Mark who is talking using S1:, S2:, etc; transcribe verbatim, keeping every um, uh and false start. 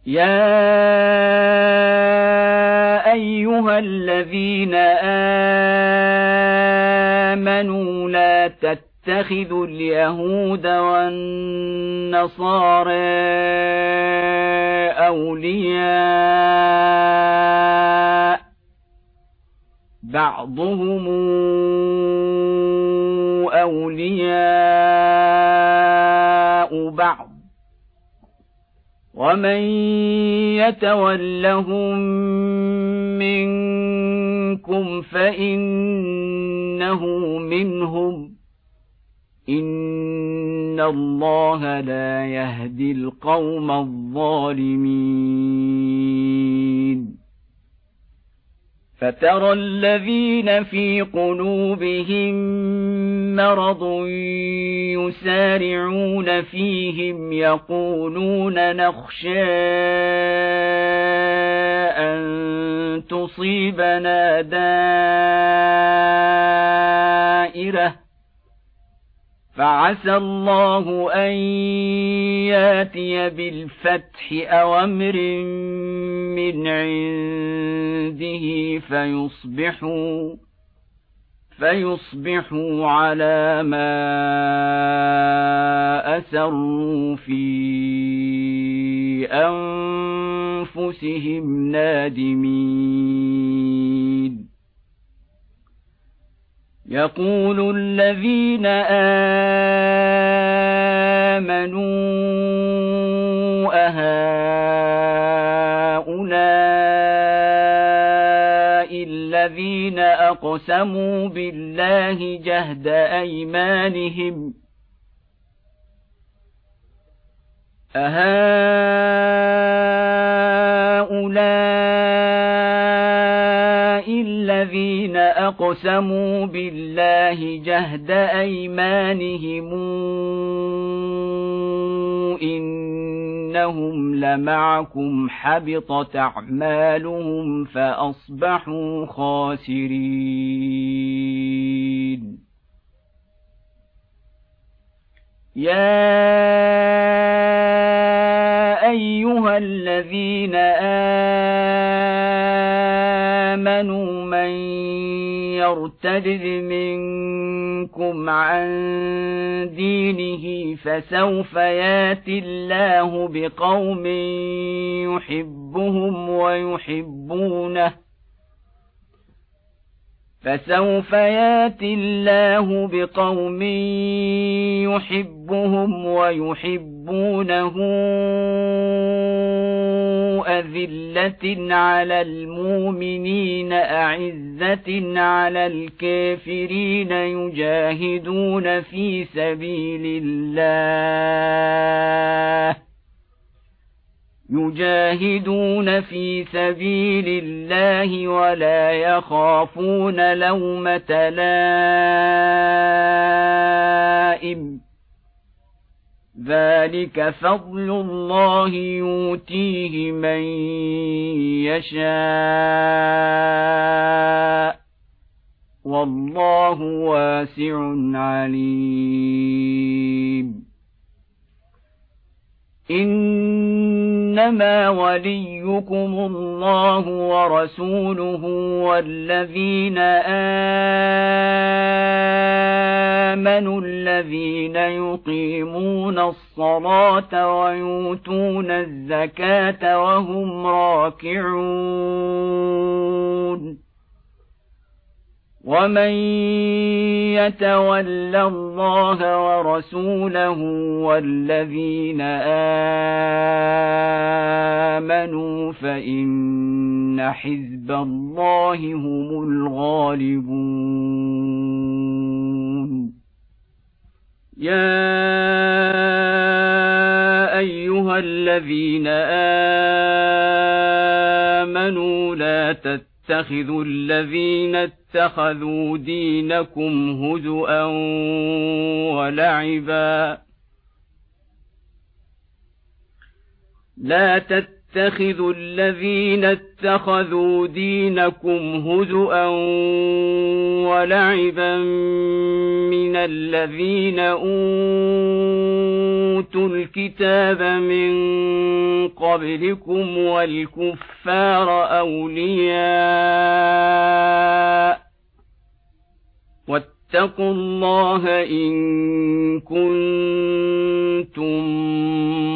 S1: يا أيها الذين آمنوا لا تتخذوا اليهود والنصارى أولياء بعضهم أولياء بعض ومن يتولهم منكم فإنه منهم إن الله لا يهدي القوم الظالمين فترى الذين في قلوبهم مرض يسارعون فيهم يقولون نخشى أن تصيبنا دائرة فعسى الله أن ياتي بالفتح أو أمر من عنده فيصبحوا فيصبحوا على ما أسروا في أنفسهم نادمين يقول الذين آمنوا أهؤلاء الذين أقسموا بالله جهد أيمانهم أهؤلاء الذين أقسموا بالله جهد أيمانهم إنهم لمعكم حبطت أعمالهم فأصبحوا خاسرين يا أيها الذين آمنوا من يرتد منكم عن دينه فسوف ياتي الله بقوم يحبهم ويحبونه فسوف ياتي الله بقوم يحبهم ويحبونه أذلة على المؤمنين أعزة على الكافرين يجاهدون في سبيل الله يجاهدون في سبيل الله ولا يخافون لومة لائم ذلك فضل الله يؤتيه من يشاء والله واسع عليم إنما وليكم الله ورسوله والذين آمنوا الذين يقيمون الصلاة ويؤتون الزكاة وهم راكعون ومن يتول الله ورسوله والذين آمنوا فإن حزب الله هم الغالبون يا أيها الذين آمنوا لا تتبعوا اتخذوا الذين اتخذوا دينكم هزؤا ولعبا لا تتخذوا الذين اتخذوا دينكم هزؤا ولعبا من الذين أوتوا الكتاب من قبلكم والكفار أولياء واتقوا الله إن كنتم